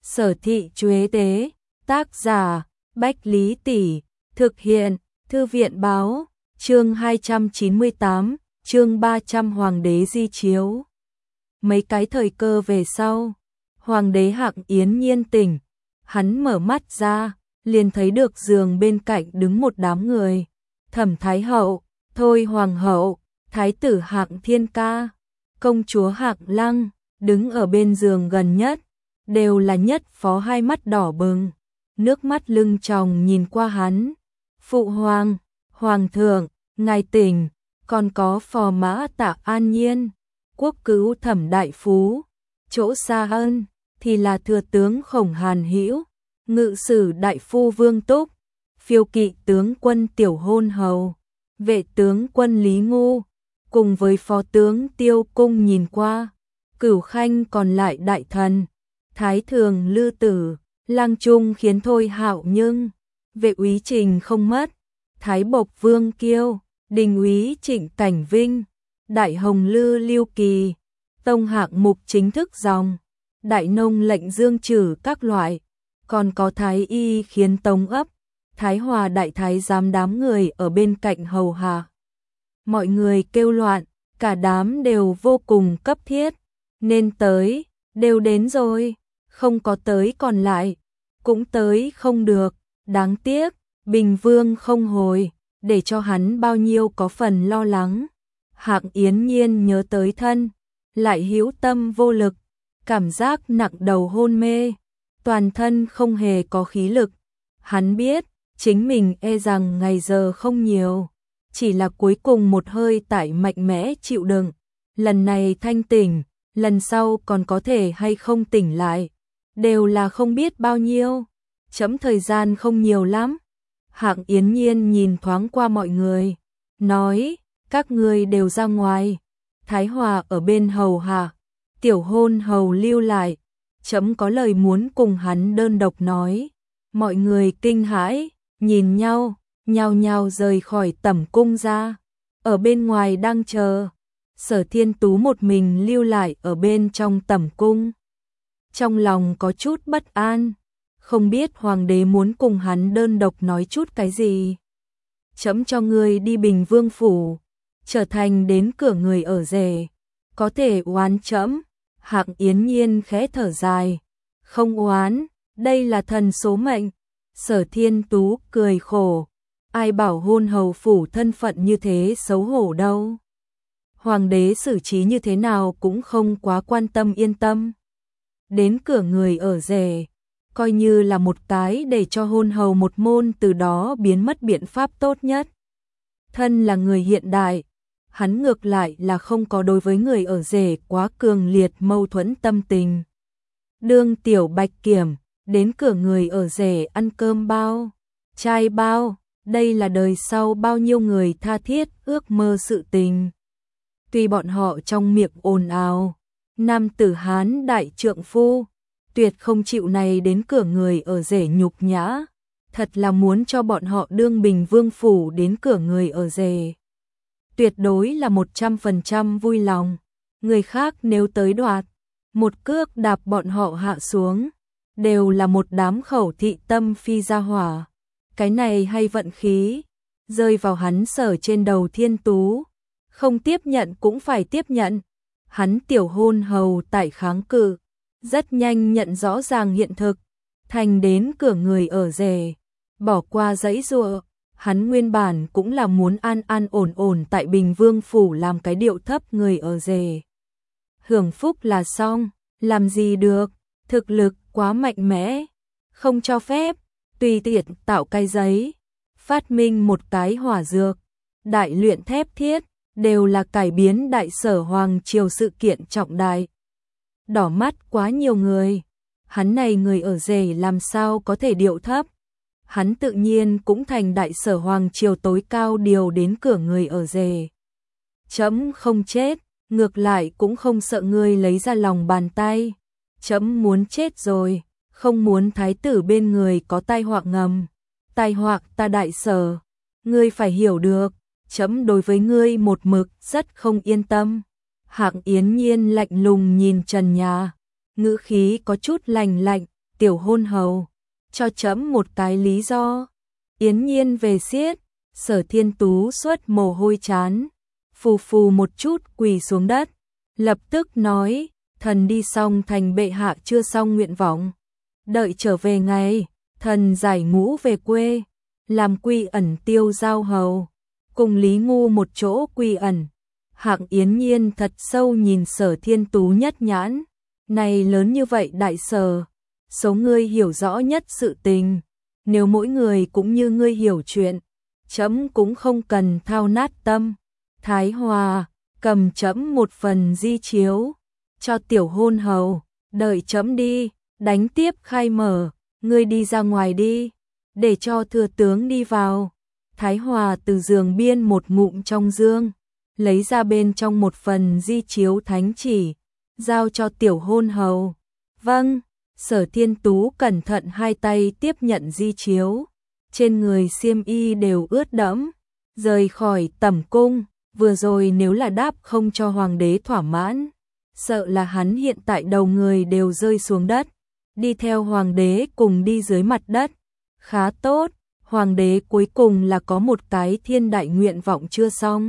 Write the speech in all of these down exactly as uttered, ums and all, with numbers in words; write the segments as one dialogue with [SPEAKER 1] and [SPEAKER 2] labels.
[SPEAKER 1] Sở Thị Chuế Tế, tác giả Bách Lý Tỷ, thực hiện Thư viện Báo, chương hai trăm chín mươi tám, chương ba trăm Hoàng đế di chiếu. Mấy cái thời cơ về sau, Hoàng đế Hạng Yến Nhiên tỉnh, hắn mở mắt ra, liền thấy được giường bên cạnh đứng một đám người. Thẩm Thái Hậu, Thôi Hoàng Hậu, Thái tử Hạng Thiên Ca, công chúa Hạng Lăng, đứng ở bên giường gần nhất, đều là nhất phó hai mắt đỏ bừng, nước mắt lưng tròng nhìn qua hắn. Phụ hoàng, hoàng thượng, ngài tỉnh, còn có phò mã Tạ An Nhiên, quốc cứu Thẩm Đại Phú, chỗ xa hơn thì là thừa tướng Khổng Hàn Hữu, ngự sử đại phu Vương Túc, phiêu kỵ tướng quân Tiểu Hôn Hầu, vệ tướng quân Lý Ngu, cùng với phó tướng Tiêu Cung nhìn qua, Cửu Khanh còn lại đại thần, Thái thường Lư Tử, Lang Trung khiến Thôi Hạo nhưng, vệ úy Trình không mất, Thái Bộc Vương Kiêu, đình úy Trịnh Cảnh Vinh, đại hồng Lư Lưu Kỳ, tông hạng mục chính thức dòng, đại nông lệnh dương trừ các loại, còn có Thái y khiến tống ấp, Thái hòa đại thái giám đám người ở bên cạnh hầu hạ. Mọi người kêu loạn, cả đám đều vô cùng cấp thiết, nên tới, đều đến rồi, không có tới còn lại, cũng tới không được, đáng tiếc, Bình Vương không hồi, để cho hắn bao nhiêu có phần lo lắng. Hạng Yến Nhiên nhớ tới thân, lại hữu tâm vô lực, cảm giác nặng đầu hôn mê, toàn thân không hề có khí lực. Hắn biết, chính mình e rằng ngày giờ không nhiều, chỉ là cuối cùng một hơi tải mạnh mẽ chịu đựng. Lần này thanh tỉnh, lần sau còn có thể hay không tỉnh lại, đều là không biết bao nhiêu. Chấm thời gian không nhiều lắm. Hạng Yến Nhiên nhìn thoáng qua mọi người, nói, các ngươi đều ra ngoài, Thái Hòa ở bên hầu hạ, Tiểu Hôn Hầu lưu lại, chấm có lời muốn cùng hắn đơn độc nói. Mọi người kinh hãi, nhìn nhau, nhao nhao rời khỏi tẩm cung ra, ở bên ngoài đang chờ. Sở Thiên Tú một mình lưu lại ở bên trong tẩm cung, trong lòng có chút bất an, không biết hoàng đế muốn cùng hắn đơn độc nói chút cái gì. Chấm cho ngươi đi Bình Vương phủ, trở thành đến cửa người ở rể, có thể oán chấm. Hạng Yến Nhiên khẽ thở dài, không oán, đây là thần số mệnh. Sở Thiên Tú cười khổ, ai bảo hôn hầu phủ thân phận như thế xấu hổ đâu. Hoàng đế xử trí như thế nào cũng không quá quan tâm yên tâm. Đến cửa người ở rể, coi như là một cái để cho hôn hầu một môn từ đó biến mất biện pháp tốt nhất. Thân là người hiện đại, hắn ngược lại là không có đối với người ở rể quá cường liệt mâu thuẫn tâm tình. Đương Tiểu Bạch Kiểm, đến cửa người ở rể ăn cơm bao, trai bao, đây là đời sau bao nhiêu người tha thiết ước mơ sự tình. Tuy bọn họ trong miệng ồn ào, nam tử Hán đại trượng phu, tuyệt không chịu này đến cửa người ở rể nhục nhã, thật là muốn cho bọn họ đương Bình Vương phủ đến cửa người ở rể. Tuyệt đối là một trăm phần trăm vui lòng, người khác nếu tới đoạt, một cước đạp bọn họ hạ xuống, đều là một đám khẩu thị tâm phi ra hỏa. Cái này hay vận khí, rơi vào hắn Sở trên đầu Thiên Tú, không tiếp nhận cũng phải tiếp nhận. Hắn Tiểu Hôn Hầu tại kháng cự, rất nhanh nhận rõ ràng hiện thực, thành đến cửa người ở rể, bỏ qua dãy dụa. Hắn nguyên bản cũng là muốn an an ổn ổn tại Bình Vương phủ làm cái điệu thấp người ở rể, hưởng phúc là xong, làm gì được, thực lực quá mạnh mẽ, không cho phép tùy tiện tạo cái giấy, phát minh một cái hỏa dược, đại luyện thép thiết, đều là cải biến đại sở hoàng triều sự kiện trọng đại. Đỏ mắt quá nhiều người, hắn này người ở rể làm sao có thể điệu thấp. Hắn tự nhiên cũng thành đại sở hoàng triều tối cao điều đến cửa người ở rể. Chấm không chết, ngược lại cũng không sợ ngươi lấy ra lòng bàn tay. Chấm muốn chết rồi, không muốn thái tử bên người có tai họa ngầm. Tai họa ta đại sở, ngươi phải hiểu được, chấm đối với ngươi một mực rất không yên tâm. Hạng Yến Nhiên lạnh lùng nhìn trần nhà, ngữ khí có chút lạnh lạnh, tiểu hôn hầu, cho trẫm một cái lý do. Yến Nhiên về xiết, Sở Thiên Tú xuất mồ hôi chán, phù phù một chút quỳ xuống đất, lập tức nói, thần đi xong thành bệ hạ chưa xong nguyện vọng, đợi trở về ngày, thần giải ngũ về quê, làm quy ẩn tiêu giao hầu, cùng Lý Ngu một chỗ quy ẩn. Hạng Yến Nhiên thật sâu nhìn Sở Thiên Tú nhất nhãn, này lớn như vậy đại sở, số ngươi hiểu rõ nhất sự tình, nếu mỗi người cũng như ngươi hiểu chuyện, trẫm cũng không cần thao nát tâm. Thái Hòa, cầm trẫm một phần di chiếu, cho tiểu hôn hầu, đợi trẫm đi, đánh tiếp khai mở, ngươi đi ra ngoài đi, để cho thừa tướng đi vào. Thái Hòa từ giường biên một ngụm trong dương, lấy ra bên trong một phần di chiếu thánh chỉ, giao cho tiểu hôn hầu. Vâng, Sở Thiên Tú cẩn thận hai tay tiếp nhận di chiếu, trên người xiêm y đều ướt đẫm, rời khỏi tẩm cung, vừa rồi nếu là đáp không cho hoàng đế thỏa mãn, sợ là hắn hiện tại đầu người đều rơi xuống đất, đi theo hoàng đế cùng đi dưới mặt đất. Khá tốt, hoàng đế cuối cùng là có một cái thiên đại nguyện vọng chưa xong,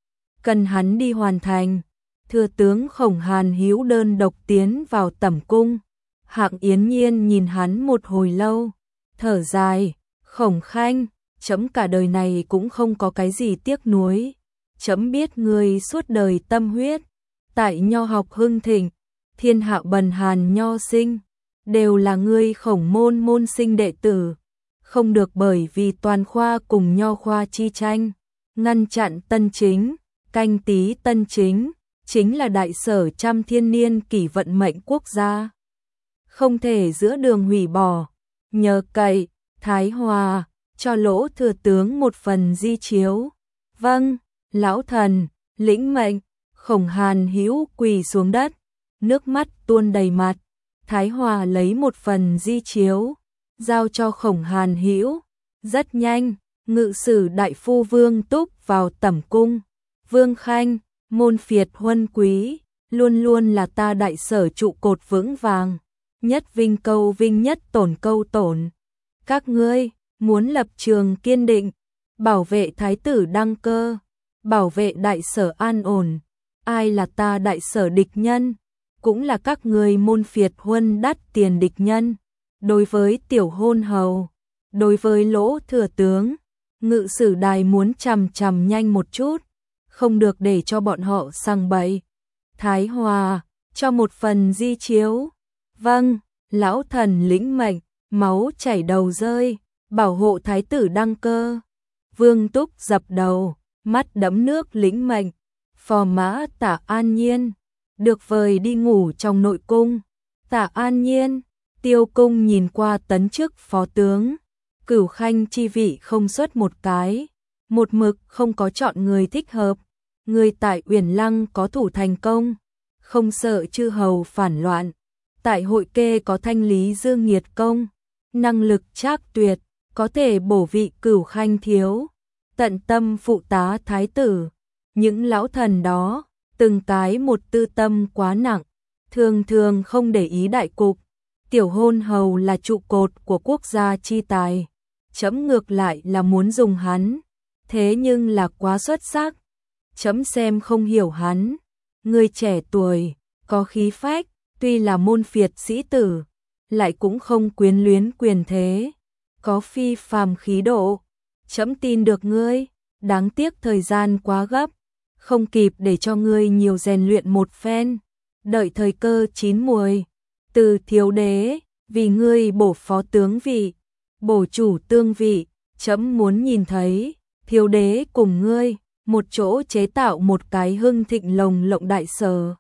[SPEAKER 1] cần hắn đi hoàn thành. Thừa tướng Khổng Hàn Hữu đơn độc tiến vào tẩm cung, Hạng Yến Nhiên nhìn hắn một hồi lâu, thở dài, Khổng Khanh, trẫm cả đời này cũng không có cái gì tiếc nuối, trẫm biết ngươi suốt đời tâm huyết, tại nho học hưng thịnh, thiên hạ bần hàn nho sinh, đều là ngươi Khổng môn môn sinh đệ tử, không được bởi vì toàn khoa cùng nho khoa chi tranh, ngăn chặn tân chính, canh tí tân chính, chính là đại sở trăm thiên niên kỷ vận mệnh quốc gia, không thể giữa đường hủy bỏ. Nhờ cậy, Thái Hòa, cho Lỗ thừa tướng một phần di chiếu. Vâng, lão thần, lĩnh mệnh. Khổng Hàn Hữu quỳ xuống đất, nước mắt tuôn đầy mặt. Thái Hòa lấy một phần di chiếu, giao cho Khổng Hàn Hữu. Rất nhanh, ngự sử đại phu Vương Túc vào tẩm cung. Vương Khanh, môn phiệt huân quý, luôn luôn là ta đại sở trụ cột vững vàng, nhất vinh câu vinh nhất tổn câu tổn. Các ngươi muốn lập trường kiên định, bảo vệ thái tử đăng cơ, bảo vệ đại sở an ổn. Ai là ta đại sở địch nhân, cũng là các ngươi môn phiệt huân đắt tiền địch nhân. Đối với tiểu hôn hầu, đối với Lỗ thừa tướng, ngự sử đài muốn chằm chằm nhanh một chút, không được để cho bọn họ sằng bậy. Thái Hòa, cho một phần di chiếu. Vâng, lão thần lĩnh mệnh. Máu chảy đầu rơi, bảo hộ thái tử đăng cơ. Vương Túc dập đầu, mắt đẫm nước lĩnh mệnh. Phò mã Tả An Nhiên được vời đi ngủ trong nội cung. Tả An Nhiên, Tiêu cung nhìn qua tấn chức phó tướng, Cửu Khanh chi vị không xuất một cái, một mực không có chọn người thích hợp. Người tại Uyển Lăng có thủ thành công, không sợ chư hầu phản loạn. Tại Hội Kê có thanh lý dương nghiệt công, năng lực trác tuyệt, có thể bổ vị Cửu Khanh thiếu, tận tâm phụ tá thái tử. Những lão thần đó, từng cái một tư tâm quá nặng, thường thường không để ý đại cục. Tiểu hôn hầu là trụ cột của quốc gia chi tài, chấm ngược lại là muốn dùng hắn, thế nhưng là quá xuất sắc. Chấm xem không hiểu hắn, người trẻ tuổi, có khí phách, tuy là môn phiệt sĩ tử, lại cũng không quyến luyến quyền thế, có phi phàm khí độ. Chấm tin được ngươi, đáng tiếc thời gian quá gấp, không kịp để cho ngươi nhiều rèn luyện một phen. Đợi thời cơ chín muồi, từ thiếu đế, vì ngươi bổ phó tướng vị, bổ chủ tương vị, chấm muốn nhìn thấy thiếu đế cùng ngươi một chỗ chế tạo một cái hưng thịnh lồng lộng đại sở.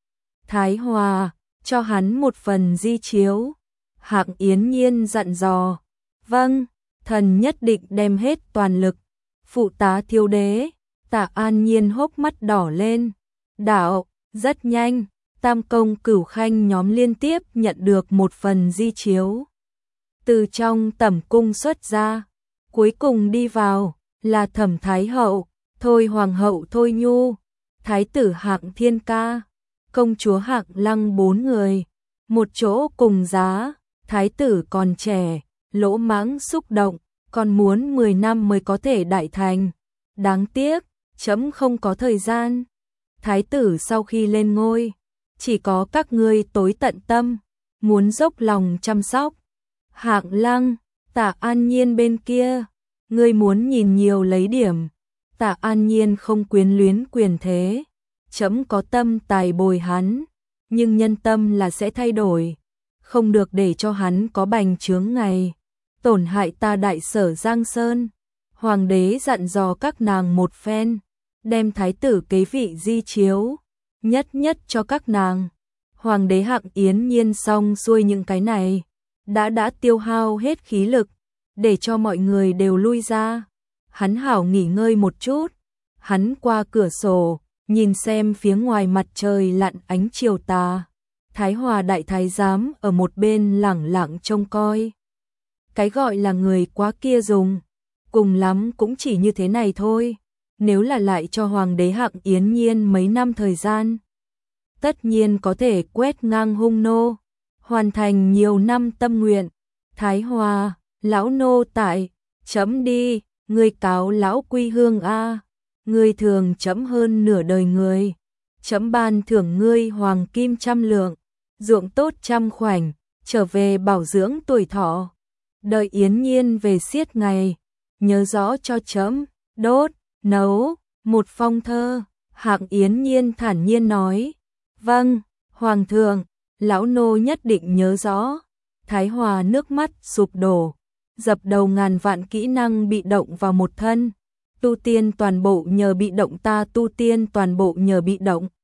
[SPEAKER 1] Thái Hòa, cho hắn một phần di chiếu. Hạng Yến Nhiên dặn dò. Vâng, thần nhất định đem hết toàn lực phụ tá thiếu đế. Tả An Nhiên hốc mắt đỏ lên. Đạo, rất nhanh, Tam công Cửu Khanh nhóm liên tiếp nhận được một phần di chiếu. Từ trong tẩm cung xuất ra, cuối cùng đi vào là Thẩm Thái hậu, Thôi Hoàng hậu Thôi Nhu, Thái tử Hạng Thiên Ca, công chúa Hạng Lăng bốn người, một chỗ cùng giá, Thái tử còn trẻ, lỗ mãng xúc động, còn muốn mười năm mới có thể đại thành. Đáng tiếc, trẫm không có thời gian. Thái tử sau khi lên ngôi, chỉ có các ngươi tối tận tâm, muốn dốc lòng chăm sóc. Hạng Lăng, Tạ An Nhiên bên kia, ngươi muốn nhìn nhiều lấy điểm. Tạ An Nhiên không quyến luyến quyền thế, trẫm có tâm tài bồi hắn, nhưng nhân tâm là sẽ thay đổi, không được để cho hắn có bành trướng ngày, tổn hại ta đại sở Giang Sơn. Hoàng đế dặn dò các nàng một phen, đem thái tử kế vị di chiếu, nhất nhất cho các nàng. Hoàng đế Hạng Yến Nhiên xong xuôi những cái này, đã đã tiêu hao hết khí lực, để cho mọi người đều lui ra. Hắn hảo nghỉ ngơi một chút, hắn qua cửa sổ, nhìn xem phía ngoài mặt trời lặn ánh chiều tà. Thái Hòa đại thái giám ở một bên lẳng lặng trông coi. Cái gọi là người quá kia dùng, cùng lắm cũng chỉ như thế này thôi. Nếu là lại cho Hoàng đế Hạng Yến Nhiên mấy năm thời gian, tất nhiên có thể quét ngang hung nô, hoàn thành nhiều năm tâm nguyện. Thái Hòa, lão nô tại, chấm đi, ngươi cáo lão quy hương a, ngươi thường chấm hơn nửa đời người, chấm ban thưởng ngươi hoàng kim trăm lượng, ruộng tốt trăm khoảnh, trở về bảo dưỡng tuổi thọ. Đợi Yến Nhiên về xiết ngày, nhớ rõ cho chấm đốt, nấu một phong thơ. Hạng Yến Nhiên thản nhiên nói, vâng, hoàng thượng, lão nô nhất định nhớ rõ. Thái Hòa nước mắt sụp đổ, dập đầu ngàn vạn kỹ năng bị động vào một thân. Tu tiên toàn bộ nhờ bị động, ta tu tiên toàn bộ nhờ bị động.